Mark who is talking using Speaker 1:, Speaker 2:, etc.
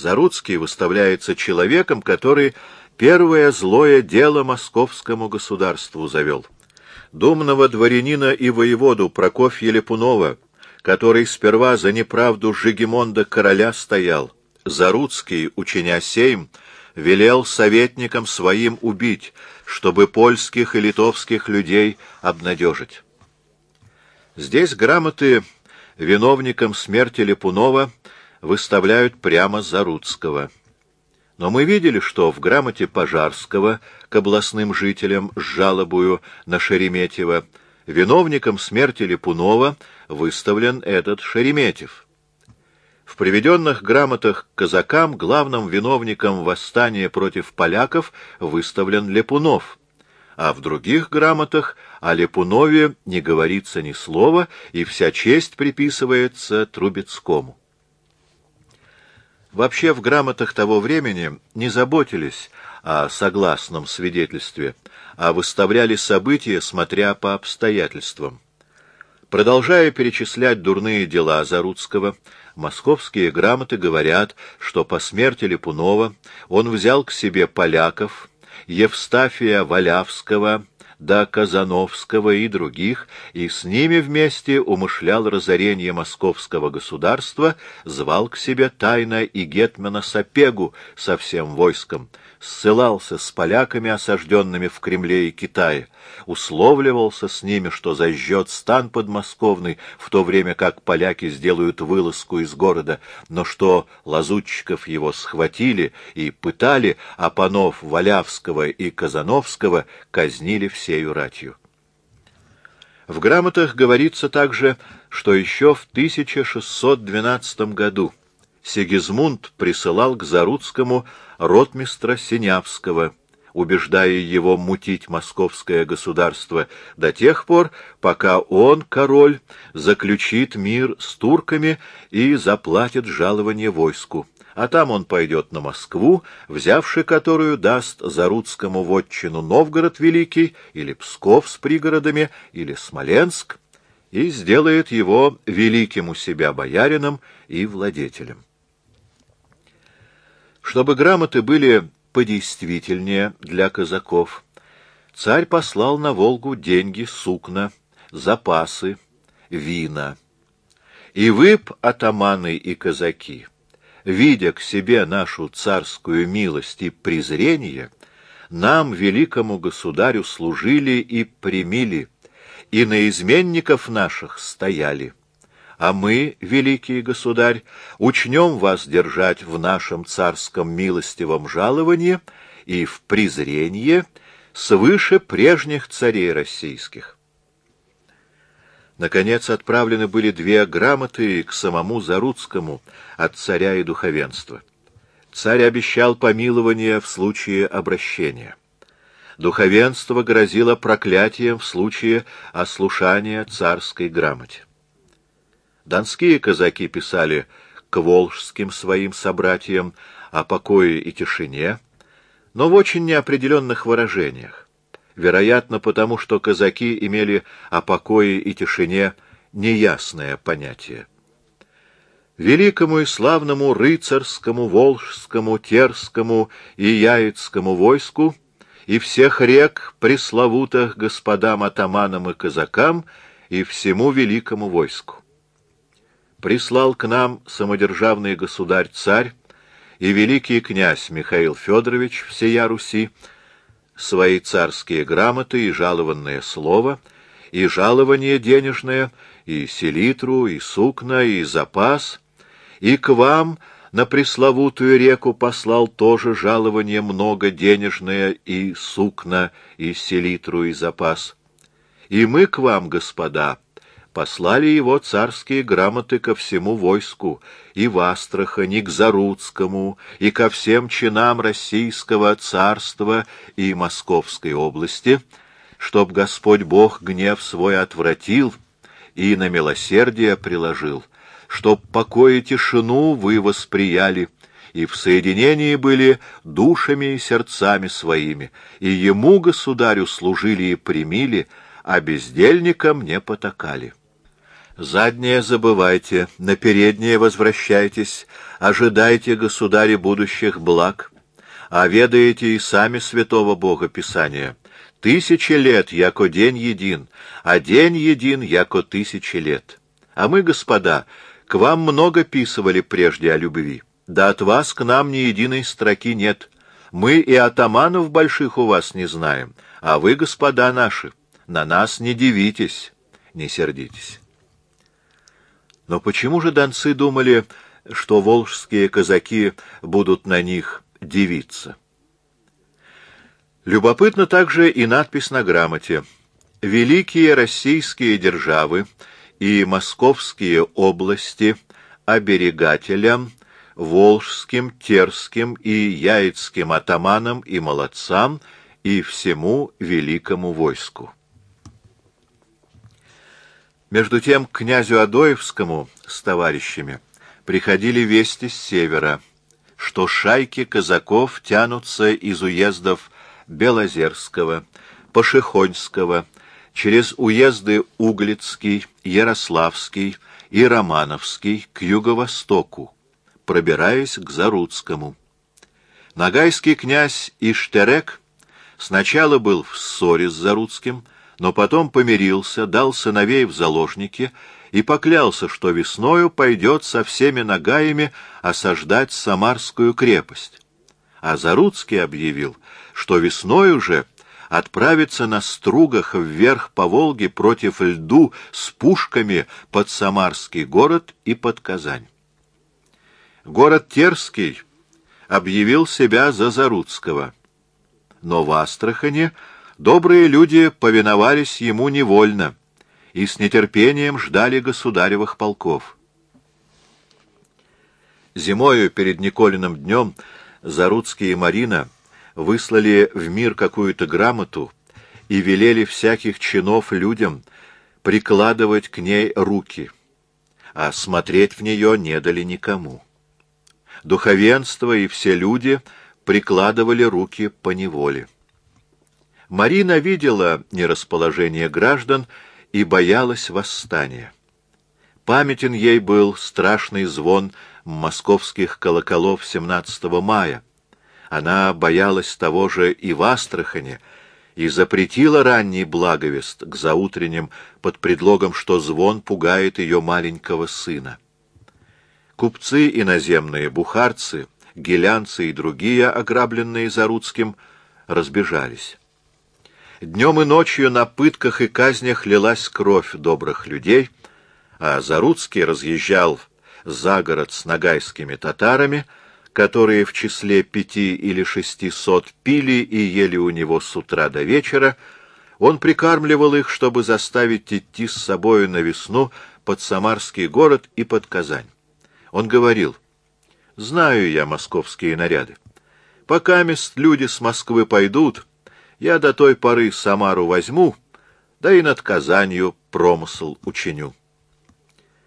Speaker 1: Заруцкий выставляется человеком, который первое злое дело московскому государству завел. Думного дворянина и воеводу Прокофья Липунова, который сперва за неправду Жигемонда короля стоял, Заруцкий, учиня сейм, велел советникам своим убить, чтобы польских и литовских людей обнадежить. Здесь грамоты виновникам смерти Липунова выставляют прямо Заруцкого. Но мы видели, что в грамоте Пожарского к областным жителям с жалобою на Шереметьева виновником смерти Липунова выставлен этот Шереметьев. В приведенных грамотах к казакам главным виновником восстания против поляков выставлен Липунов, а в других грамотах о Липунове не говорится ни слова, и вся честь приписывается Трубецкому. Вообще в грамотах того времени не заботились о согласном свидетельстве, а выставляли события, смотря по обстоятельствам. Продолжая перечислять дурные дела Заруцкого, московские грамоты говорят, что по смерти Липунова он взял к себе поляков, Евстафия Валявского, да Казановского и других, и с ними вместе умышлял разорение московского государства, звал к себе тайно и гетмана Сапегу со всем войском, ссылался с поляками, осажденными в Кремле и Китае, условливался с ними, что зажжет стан подмосковный, в то время как поляки сделают вылазку из города, но что лазутчиков его схватили и пытали, а панов Валявского и Казановского казнили всею ратью. В грамотах говорится также, что еще в 1612 году Сигизмунд присылал к Заруцкому ротмистра Синявского, убеждая его мутить московское государство до тех пор, пока он, король, заключит мир с турками и заплатит жалование войску, а там он пойдет на Москву, взявши которую даст Заруцкому вотчину Новгород Великий, или Псков с пригородами, или Смоленск, и сделает его великим у себя боярином и владетелем. Чтобы грамоты были подействительнее для казаков, царь послал на Волгу деньги, сукна, запасы, вина. И выпь атаманы и казаки, видя к себе нашу царскую милость и презрение, нам, великому государю, служили и примили, и на изменников наших стояли. А мы, великий государь, учнем вас держать в нашем царском милостивом жаловании и в презрении свыше прежних царей российских. Наконец отправлены были 2 грамоты к самому Заруцкому от царя и духовенства. Царь обещал помилование в случае обращения. Духовенство грозило проклятием в случае ослушания царской грамоте. Донские казаки писали к волжским своим собратьям о покое и тишине, но в очень неопределенных выражениях, вероятно, потому что казаки имели о покое и тишине неясное понятие. Великому и славному рыцарскому, волжскому, терскому и яицкому войску и всех рек пресловутых господам атаманам и казакам и всему великому войску. Прислал к нам самодержавный государь-царь и великий князь Михаил Федорович всея Руси свои царские грамоты и жалованное слово, и жалование денежное, и селитру, и сукна, и запас, и к вам на пресловутую реку послал тоже жалование много денежное, и сукна, и селитру, и запас. И мы к вам, господа, послали его царские грамоты ко всему войску, и в Астрахань, и к Заруцкому, и ко всем чинам Российского царства и Московской области, чтоб Господь Бог гнев свой отвратил и на милосердие приложил, чтоб покой и тишину вы восприяли, и в соединении были душами и сердцами своими, и ему, государю, служили и примили, а бездельникам не потакали. Заднее забывайте, на переднее возвращайтесь, ожидайте, государи, будущих благ, а ведаете и сами святого Бога Писания. 1000 лет, яко день един, а день един, яко 1000 лет. А мы, господа, к вам много писывали прежде о любви, да от вас к нам ни единой строки нет. Мы и атаманов больших у вас не знаем, а вы, господа наши, на нас не дивитесь, не сердитесь. Но почему же донцы думали, что волжские казаки будут на них дивиться? Любопытна также и надпись на грамоте. «Великие российские державы и московские области оберегателям, волжским, терским и яицким атаманам и молодцам и всему великому войску». Между тем к князю Адоевскому с товарищами приходили вести с севера, что шайки казаков тянутся из уездов Белозерского, Пошехоньского, через уезды Углицкий, Ярославский и Романовский к юго-востоку, пробираясь к Заруцкому. Ногайский князь Иштерек сначала был в ссоре с Заруцким, но потом помирился, дал сыновей в заложники и поклялся, что весною пойдет со всеми ногаями осаждать Самарскую крепость. А Заруцкий объявил, что весною же отправится на стругах вверх по Волге против льду с пушками под Самарский город и под Казань. Город Терский объявил себя за Заруцкого, но в Астрахани добрые люди повиновались ему невольно и с нетерпением ждали государевых полков. Зимою перед Николиным днем Заруцкий и Марина выслали в мир какую-то грамоту и велели всяких чинов людям прикладывать к ней руки, а смотреть в нее не дали никому. Духовенство и все люди прикладывали руки поневоле. Марина видела нерасположение граждан и боялась восстания. Памятен ей был страшный звон московских колоколов 17 мая. Она боялась того же и в Астрахани, и запретила ранний благовест к заутренним под предлогом, что звон пугает ее маленького сына. Купцы иноземные, бухарцы, гелянцы и другие, ограбленные Заруцким, разбежались. Днем и ночью на пытках и казнях лилась кровь добрых людей, а Заруцкий разъезжал за город с ногайскими татарами, которые в числе 500 или 600 пили и ели у него с утра до вечера. Он прикармливал их, чтобы заставить идти с собою на весну под Самарский город и под Казань. Он говорил: «Знаю я московские наряды. Покамест люди с Москвы пойдут, я до той поры Самару возьму, да и над Казанью промысл учиню».